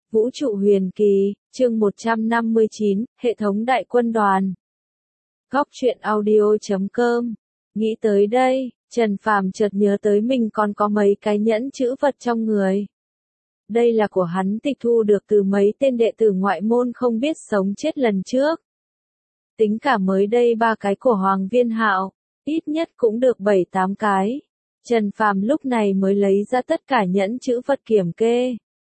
Vũ trụ huyền kỳ, chương 159, hệ thống đại quân đoàn. Góc truyện audio.com. Nghĩ tới đây, Trần Phàm chợt nhớ tới mình còn có mấy cái nhẫn chữ vật trong người. Đây là của hắn tịch thu được từ mấy tên đệ tử ngoại môn không biết sống chết lần trước. Tính cả mới đây 3 cái của Hoàng Viên Hạo, ít nhất cũng được 7-8 cái. Trần Phàm lúc này mới lấy ra tất cả nhẫn chữ vật kiểm kê.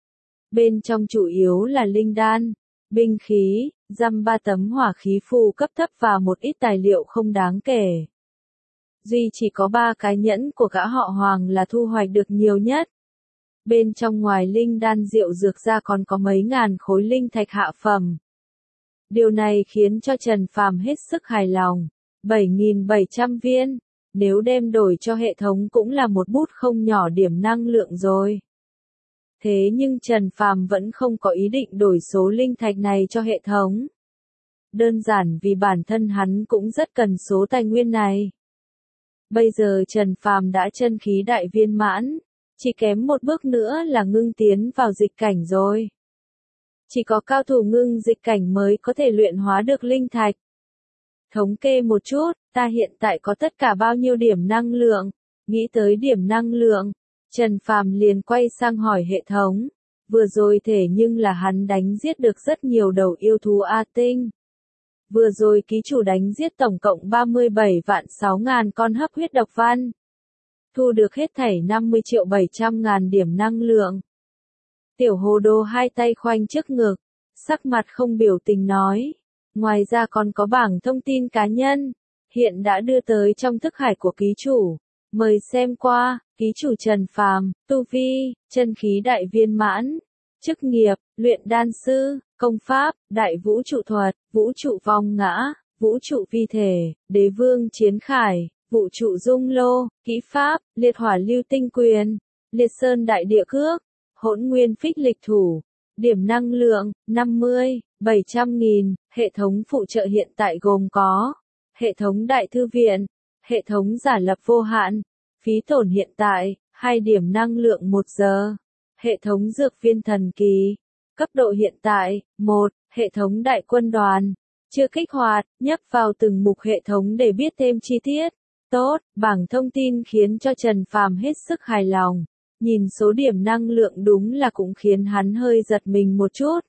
Bên trong chủ yếu là linh đan, binh khí, dăm 3 tấm hỏa khí phù cấp thấp và một ít tài liệu không đáng kể. Duy chỉ có 3 cái nhẫn của gã họ Hoàng là thu hoạch được nhiều nhất. Bên trong ngoài linh đan rượu dược ra còn có mấy ngàn khối linh thạch hạ phẩm. Điều này khiến cho Trần Phàm hết sức hài lòng. 7.700 viên, nếu đem đổi cho hệ thống cũng là một bút không nhỏ điểm năng lượng rồi. Thế nhưng Trần Phàm vẫn không có ý định đổi số linh thạch này cho hệ thống. Đơn giản vì bản thân hắn cũng rất cần số tài nguyên này. Bây giờ Trần Phàm đã chân khí đại viên mãn, chỉ kém một bước nữa là ngưng tiến vào dịch cảnh rồi. Chỉ có cao thủ ngưng dịch cảnh mới có thể luyện hóa được linh thạch. Thống kê một chút, ta hiện tại có tất cả bao nhiêu điểm năng lượng? Nghĩ tới điểm năng lượng, Trần Phàm liền quay sang hỏi hệ thống. Vừa rồi thể nhưng là hắn đánh giết được rất nhiều đầu yêu thú A tinh. Vừa rồi ký chủ đánh giết tổng cộng 37.600.000 con hấp huyết độc văn. Thu được hết thảy 50.700.000 điểm năng lượng. Tiểu Hồ Đồ hai tay khoanh trước ngực, sắc mặt không biểu tình nói. Ngoài ra còn có bảng thông tin cá nhân, hiện đã đưa tới trong thức hải của ký chủ. Mời xem qua, ký chủ Trần Phàm, tu vi, chân khí đại viên mãn, chức nghiệp, luyện đan sư, công pháp, đại vũ trụ thuật, vũ trụ vong ngã, vũ trụ vi thể, đế vương chiến khải, vũ trụ dung lô, kỹ pháp, liệt hỏa lưu tinh quyền, liệt sơn đại địa cước, hỗn nguyên phích lịch thủ, điểm năng lượng, 50.700.000, hệ thống phụ trợ hiện tại gồm có, hệ thống đại thư viện, hệ thống giả lập vô hạn, phí tổn hiện tại, 2 điểm năng lượng 1 giờ, hệ thống dược viên thần kỳ, cấp độ hiện tại, 1, hệ thống đại quân đoàn, chưa kích hoạt, nhấp vào từng mục hệ thống để biết thêm chi tiết. Tốt, bảng thông tin khiến cho Trần Phàm hết sức hài lòng. Nhìn số điểm năng lượng đúng là cũng khiến hắn hơi giật mình một chút.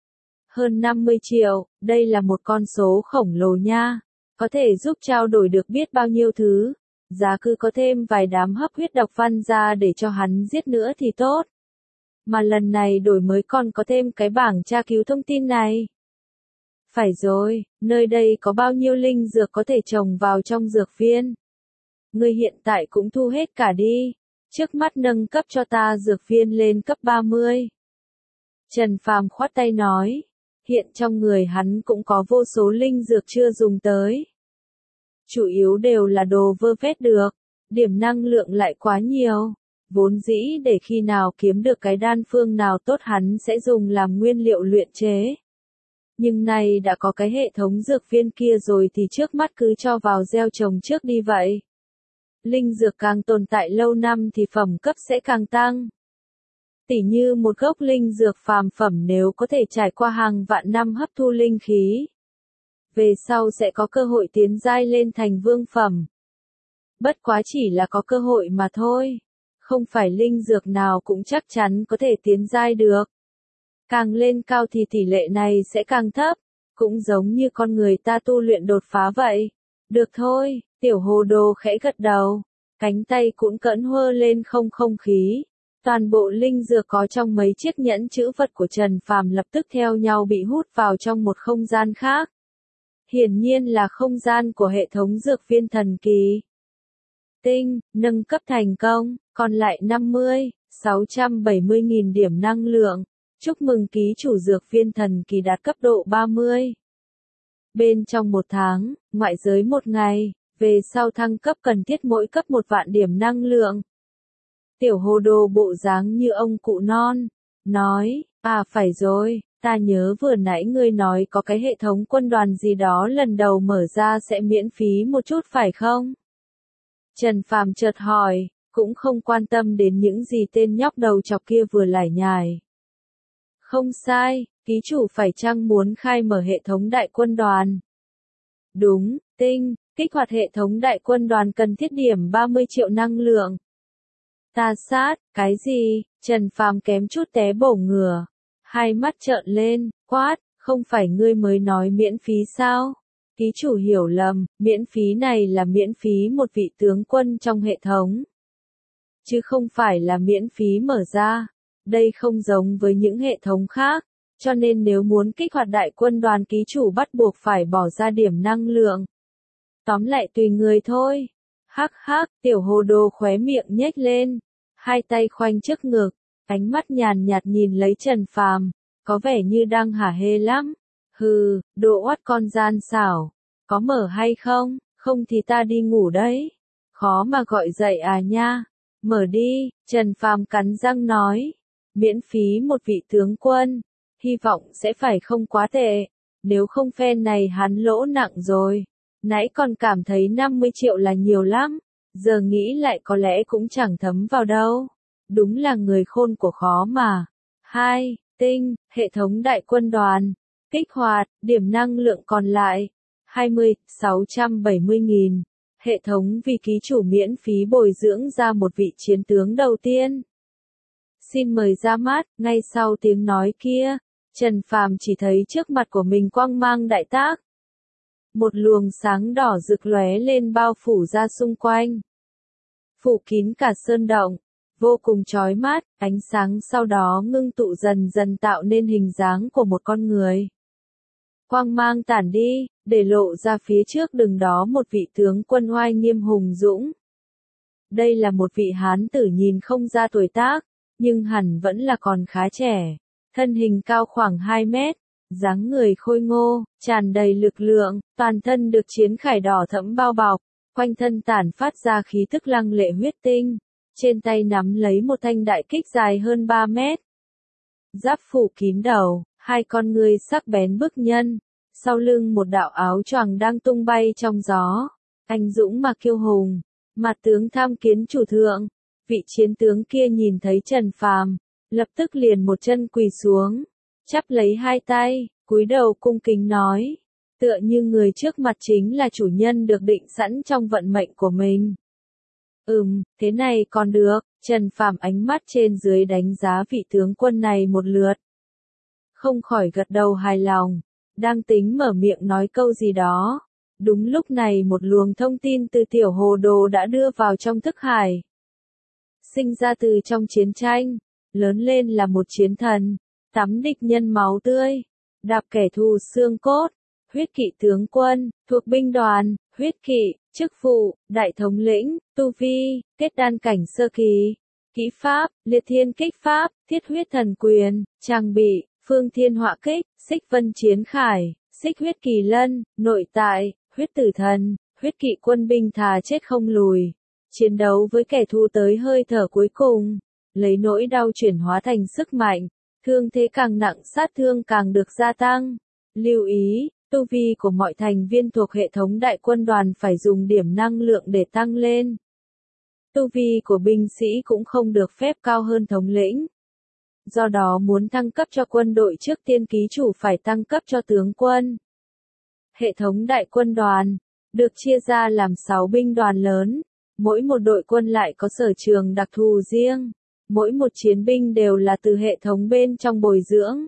Hơn 50 triệu, đây là một con số khổng lồ nha. Có thể giúp trao đổi được biết bao nhiêu thứ. Giá cứ có thêm vài đám hấp huyết độc văn ra để cho hắn giết nữa thì tốt. Mà lần này đổi mới còn có thêm cái bảng tra cứu thông tin này. Phải rồi, nơi đây có bao nhiêu linh dược có thể trồng vào trong dược viên. Ngươi hiện tại cũng thu hết cả đi. Trước mắt nâng cấp cho ta dược viên lên cấp 30. Trần Phàm khoát tay nói. Hiện trong người hắn cũng có vô số linh dược chưa dùng tới. Chủ yếu đều là đồ vơ vét được. Điểm năng lượng lại quá nhiều. Vốn dĩ để khi nào kiếm được cái đan phương nào tốt hắn sẽ dùng làm nguyên liệu luyện chế. Nhưng này đã có cái hệ thống dược viên kia rồi thì trước mắt cứ cho vào gieo trồng trước đi vậy. Linh dược càng tồn tại lâu năm thì phẩm cấp sẽ càng tăng. Tỉ như một gốc linh dược phàm phẩm nếu có thể trải qua hàng vạn năm hấp thu linh khí. Về sau sẽ có cơ hội tiến giai lên thành vương phẩm. Bất quá chỉ là có cơ hội mà thôi. Không phải linh dược nào cũng chắc chắn có thể tiến giai được. Càng lên cao thì tỷ lệ này sẽ càng thấp. Cũng giống như con người ta tu luyện đột phá vậy. Được thôi, Tiểu Hồ Đồ khẽ gật đầu. Cánh tay cũng cỡn hơ lên không khí. Toàn bộ linh dược có trong mấy chiếc nhẫn chữ vật của Trần Phàm lập tức theo nhau bị hút vào trong một không gian khác. Hiển nhiên là không gian của hệ thống dược viên thần kỳ. Tinh, nâng cấp thành công, còn lại 50.670.000 điểm năng lượng. Chúc mừng ký chủ dược viên thần kỳ đạt cấp độ 30. Bên trong 1 tháng, ngoại giới 1 ngày, về sau thăng cấp cần thiết mỗi cấp 1 vạn điểm năng lượng. Tiểu Hồ Đồ bộ dáng như ông cụ non, nói, phải rồi, ta nhớ vừa nãy ngươi nói có cái hệ thống quân đoàn gì đó lần đầu mở ra sẽ miễn phí một chút phải không? Trần Phàm chợt hỏi, cũng không quan tâm đến những gì tên nhóc đầu chọc kia vừa lải nhải. Không sai, ký chủ phải chăng muốn khai mở hệ thống đại quân đoàn? Đúng, tinh, kích hoạt hệ thống đại quân đoàn cần thiết điểm 30 triệu năng lượng. Ta sát, cái gì? Trần Phàm kém chút té bổ ngửa. Hai mắt trợn lên, quát, không phải ngươi mới nói miễn phí sao? Ký chủ hiểu lầm, miễn phí này là miễn phí một vị tướng quân trong hệ thống. Chứ không phải là miễn phí mở ra. Đây không giống với những hệ thống khác. Cho nên nếu muốn kích hoạt đại quân đoàn ký chủ bắt buộc phải bỏ ra điểm năng lượng. Tóm lại tùy người thôi. Hắc hắc, tiểu hồ đồ khóe miệng nhếch lên. Hai tay khoanh trước ngực. Ánh mắt nhàn nhạt nhìn lấy Trần Phàm, có vẻ như đang hả hê lắm. Hừ, đồ oát con gian xảo. Có mở hay không? Không thì ta đi ngủ đấy. Khó mà gọi dậy à nha. Mở đi, Trần Phàm cắn răng nói. Miễn phí một vị tướng quân. Hy vọng sẽ phải không quá tệ. Nếu không phen này hắn lỗ nặng rồi. Nãy còn cảm thấy 50 triệu là nhiều lắm. Giờ nghĩ lại có lẽ cũng chẳng thấm vào đâu. Đúng là người khôn của khó mà. 2. Tinh, hệ thống đại quân đoàn. Kích hoạt, điểm năng lượng còn lại. 670.000. Hệ thống vì ký chủ miễn phí bồi dưỡng ra một vị chiến tướng đầu tiên. Xin mời ra mắt, ngay sau tiếng nói kia, Trần Phàm chỉ thấy trước mặt của mình quang mang đại tác. Một luồng sáng đỏ rực lóe lên bao phủ ra xung quanh. Phủ kín cả sơn động, vô cùng chói mắt, ánh sáng sau đó ngưng tụ dần dần tạo nên hình dáng của một con người. Quang mang tản đi, để lộ ra phía trước đường đó một vị tướng quân oai nghiêm hùng dũng. Đây là một vị hán tử nhìn không ra tuổi tác, nhưng hẳn vẫn là còn khá trẻ. Thân hình cao khoảng 2 mét, dáng người khôi ngô, tràn đầy lực lượng, toàn thân được chiến khải đỏ thẫm bao bọc, quanh thân tản phát ra khí tức lăng lệ huyết tinh. Trên tay nắm lấy một thanh đại kích dài hơn 3 mét. Giáp phủ kín đầu, hai con ngươi sắc bén bức nhân. Sau lưng một đạo áo choàng đang tung bay trong gió. Anh dũng mà kiêu hùng. Mặt tướng tham kiến chủ thượng. Vị chiến tướng kia nhìn thấy Trần Phàm, lập tức liền một chân quỳ xuống, chắp lấy hai tay, cúi đầu cung kính nói, tựa như người trước mặt chính là chủ nhân được định sẵn trong vận mệnh của mình. Thế này còn được. Trần Phàm ánh mắt trên dưới đánh giá vị tướng quân này một lượt. Không khỏi gật đầu hài lòng, đang tính mở miệng nói câu gì đó. Đúng lúc này một luồng thông tin từ tiểu hồ đồ đã đưa vào trong thức hải. Sinh ra từ trong chiến tranh, lớn lên là một chiến thần, tắm địch nhân máu tươi, đạp kẻ thù xương cốt, huyết kỵ tướng quân, thuộc binh đoàn, huyết kỵ, chức vụ, đại thống lĩnh, tu vi, kết đan cảnh sơ kỳ, kỹ pháp, liệt thiên kích pháp, thiết huyết thần quyền, trang bị, phương thiên họa kích, xích vân chiến khải, xích huyết kỳ lân, nội tại, huyết tử thần, huyết kỵ quân binh thà chết không lùi. Chiến đấu với kẻ thù tới hơi thở cuối cùng, lấy nỗi đau chuyển hóa thành sức mạnh, thương thế càng nặng sát thương càng được gia tăng. Lưu ý, tu vi của mọi thành viên thuộc hệ thống đại quân đoàn phải dùng điểm năng lượng để tăng lên. Tu vi của binh sĩ cũng không được phép cao hơn thống lĩnh. Do đó muốn thăng cấp cho quân đội trước tiên ký chủ phải tăng cấp cho tướng quân. Hệ thống đại quân đoàn được chia ra làm 6 binh đoàn lớn. Mỗi một đội quân lại có sở trường đặc thù riêng. Mỗi một chiến binh đều là từ hệ thống bên trong bồi dưỡng.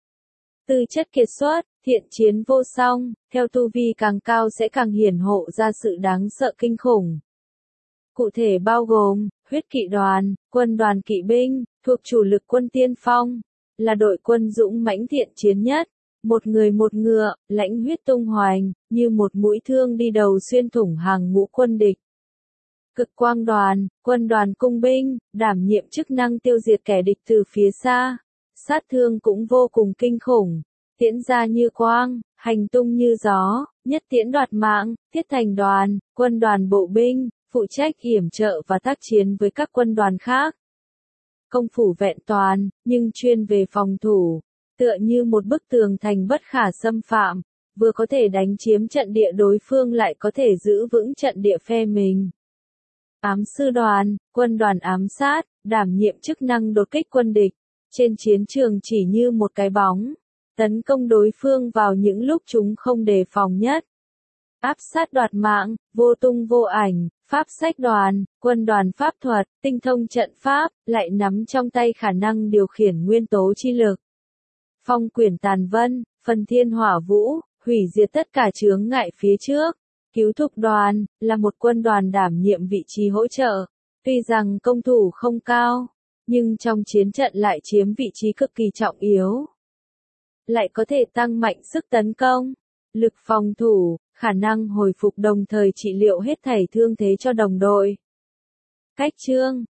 Tư chất kiệt xuất, thiện chiến vô song, theo tu vi càng cao sẽ càng hiển hộ ra sự đáng sợ kinh khủng. Cụ thể bao gồm, huyết kỵ đoàn, quân đoàn kỵ binh, thuộc chủ lực quân tiên phong, là đội quân dũng mãnh thiện chiến nhất. Một người một ngựa, lãnh huyết tung hoành, như một mũi thương đi đầu xuyên thủng hàng ngũ quân địch. Cực quang đoàn, quân đoàn cung binh, đảm nhiệm chức năng tiêu diệt kẻ địch từ phía xa. Sát thương cũng vô cùng kinh khủng. Tiễn ra như quang, hành tung như gió, nhất tiễn đoạt mạng. Thiết thành đoàn, quân đoàn bộ binh, phụ trách yểm trợ và tác chiến với các quân đoàn khác. Công phủ vẹn toàn, nhưng chuyên về phòng thủ. Tựa như một bức tường thành bất khả xâm phạm, vừa có thể đánh chiếm trận địa đối phương lại có thể giữ vững trận địa phe mình. Ám sư đoàn, quân đoàn ám sát, đảm nhiệm chức năng đột kích quân địch. trên chiến trường chỉ như một cái bóng, tấn công đối phương vào những lúc chúng không đề phòng nhất. Áp sát đoạt mạng, vô tung vô ảnh, pháp sách đoàn, quân đoàn pháp thuật, tinh thông trận pháp, lại nắm trong tay khả năng điều khiển nguyên tố chi lực. Phong quyển tàn vân, phần thiên hỏa vũ, hủy diệt tất cả chướng ngại phía trước. Cứu thục đoàn, là một quân đoàn đảm nhiệm vị trí hỗ trợ. Tuy rằng công thủ không cao, nhưng trong chiến trận lại chiếm vị trí cực kỳ trọng yếu. Lại có thể tăng mạnh sức tấn công, lực phòng thủ, khả năng hồi phục đồng thời trị liệu hết thảy thương thế cho đồng đội. Cách chương